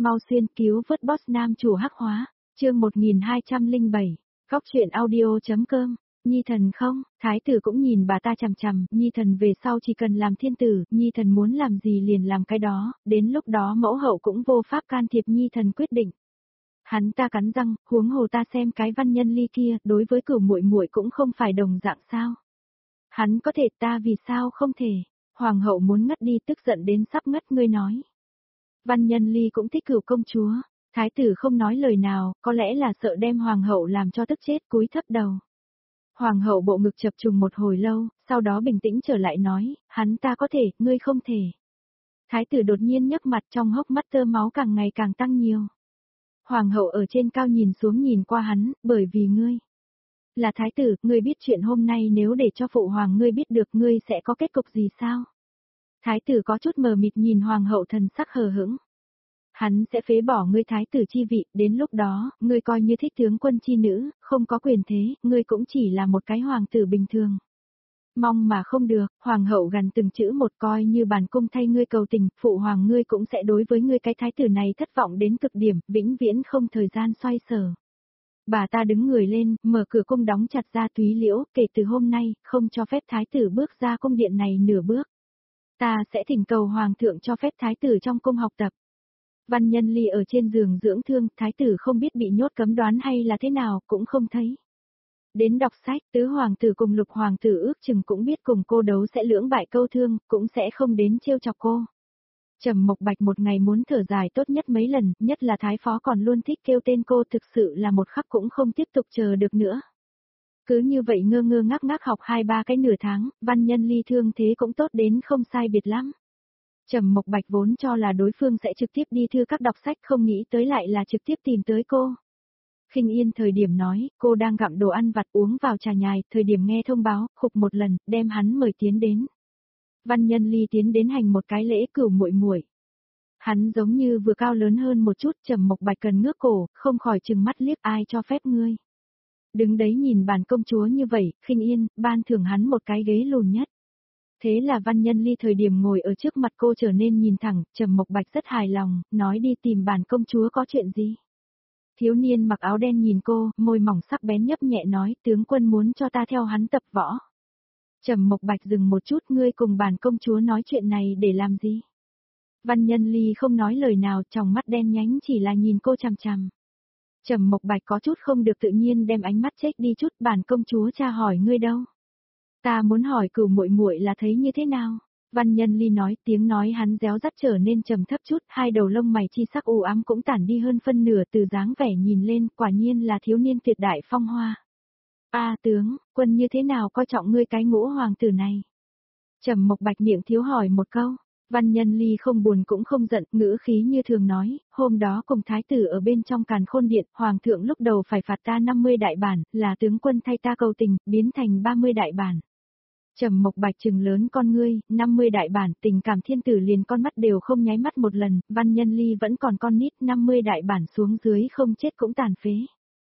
Mau xuyên cứu vớt boss nam chủ hắc hóa, chương 1207, góc truyện audio.com. Nhi thần không, thái tử cũng nhìn bà ta chằm chằm, Nhi thần về sau chỉ cần làm thiên tử, Nhi thần muốn làm gì liền làm cái đó, đến lúc đó mẫu hậu cũng vô pháp can thiệp Nhi thần quyết định. Hắn ta cắn răng, huống hồ ta xem cái Văn Nhân Ly kia, đối với Cửu muội muội cũng không phải đồng dạng sao. Hắn có thể, ta vì sao không thể, hoàng hậu muốn ngất đi tức giận đến sắp ngất, ngươi nói. Văn Nhân Ly cũng thích Cửu công chúa, thái tử không nói lời nào, có lẽ là sợ đem hoàng hậu làm cho tức chết, cúi thấp đầu. Hoàng hậu bộ ngực chập trùng một hồi lâu, sau đó bình tĩnh trở lại nói, hắn ta có thể, ngươi không thể. Thái tử đột nhiên nhấc mặt, trong hốc mắt tơ máu càng ngày càng tăng nhiều. Hoàng hậu ở trên cao nhìn xuống nhìn qua hắn, bởi vì ngươi là thái tử, ngươi biết chuyện hôm nay nếu để cho phụ hoàng ngươi biết được ngươi sẽ có kết cục gì sao? Thái tử có chút mờ mịt nhìn hoàng hậu thần sắc hờ hững. Hắn sẽ phế bỏ ngươi thái tử chi vị, đến lúc đó, ngươi coi như thích tướng quân chi nữ, không có quyền thế, ngươi cũng chỉ là một cái hoàng tử bình thường. Mong mà không được, hoàng hậu gần từng chữ một, coi như bản cung thay ngươi cầu tình, phụ hoàng ngươi cũng sẽ đối với ngươi cái thái tử này thất vọng đến cực điểm, vĩnh viễn không thời gian xoay sở. Bà ta đứng người lên, mở cửa cung đóng chặt ra túy liễu, kể từ hôm nay, không cho phép thái tử bước ra cung điện này nửa bước. Ta sẽ thỉnh cầu hoàng thượng cho phép thái tử trong cung học tập. Văn Nhân Ly ở trên giường dưỡng thương, thái tử không biết bị nhốt cấm đoán hay là thế nào, cũng không thấy. Đến đọc sách, tứ hoàng tử cùng lục hoàng tử ước chừng cũng biết cùng cô đấu sẽ lưỡng bại câu thương, cũng sẽ không đến trêu chọc cô. Trầm Mộc Bạch một ngày muốn thở dài tốt nhất mấy lần, nhất là thái phó còn luôn thích kêu tên cô, thực sự là một khắc cũng không tiếp tục chờ được nữa. Cứ như vậy ngơ ngơ ngác ngác học 2-3 cái nửa tháng, Văn Nhân Ly thương thế cũng tốt đến không sai biệt lắm. Trầm Mộc Bạch vốn cho là đối phương sẽ trực tiếp đi thư các đọc sách, không nghĩ tới lại là trực tiếp tìm tới cô. Khinh Yên thời điểm nói, cô đang gặm đồ ăn vặt uống vào trà nhài, thời điểm nghe thông báo, khục một lần, đem hắn mời tiến đến. Văn Nhân Ly tiến đến hành một cái lễ Cửu muội muội. Hắn giống như vừa cao lớn hơn một chút, Trầm Mộc Bạch cần ngước cổ, không khỏi trừng mắt liếc, ai cho phép ngươi. Đứng đấy nhìn bản công chúa như vậy, Khinh Yên, ban thưởng hắn một cái ghế lùn nhất. Thế là Văn Nhân Ly thời điểm ngồi ở trước mặt cô trở nên nhìn thẳng, Trầm Mộc Bạch rất hài lòng, nói đi tìm bản công chúa có chuyện gì. Thiếu niên mặc áo đen nhìn cô, môi mỏng sắc bén nhấp nhẹ nói, tướng quân muốn cho ta theo hắn tập võ. Trầm Mộc Bạch dừng một chút, ngươi cùng bản công chúa nói chuyện này để làm gì? Văn Nhân Ly không nói lời nào, tròng mắt đen nhánh chỉ là nhìn cô chằm chằm. Trầm Mộc Bạch có chút không được tự nhiên đem ánh mắt chếch đi chút, bản công chúa tra hỏi ngươi đâu? Ta muốn hỏi Cửu muội muội là thấy như thế nào? Văn Nhân Ly nói, tiếng nói hắn réo rắt trở nên trầm thấp chút, hai đầu lông mày chi sắc u ám cũng tản đi hơn phân nửa, từ dáng vẻ nhìn lên, quả nhiên là thiếu niên tuyệt đại phong hoa. Tướng, quân như thế nào coi trọng ngươi cái ngũ hoàng tử này? Trầm Mộc Bạch miệng thiếu hỏi một câu. Văn Nhân Ly không buồn cũng không giận, ngữ khí như thường nói, hôm đó cùng thái tử ở bên trong Càn Khôn Điện, hoàng thượng lúc đầu phải phạt ta 50 đại bản, là tướng quân thay ta cầu tình, biến thành 30 đại bản. Trầm Mộc Bạch trừng lớn con ngươi, 50 đại bản, tình cảm thiên tử liền con mắt đều không nháy mắt một lần, Văn Nhân Ly vẫn còn con nít, 50 đại bản xuống dưới không chết cũng tàn phế.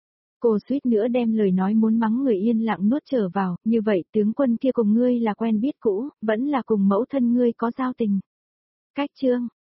Cô suýt nữa đem lời nói muốn mắng người yên lặng nuốt trở vào, như vậy tướng quân kia cùng ngươi là quen biết cũ, vẫn là cùng mẫu thân ngươi có giao tình. Cách chương,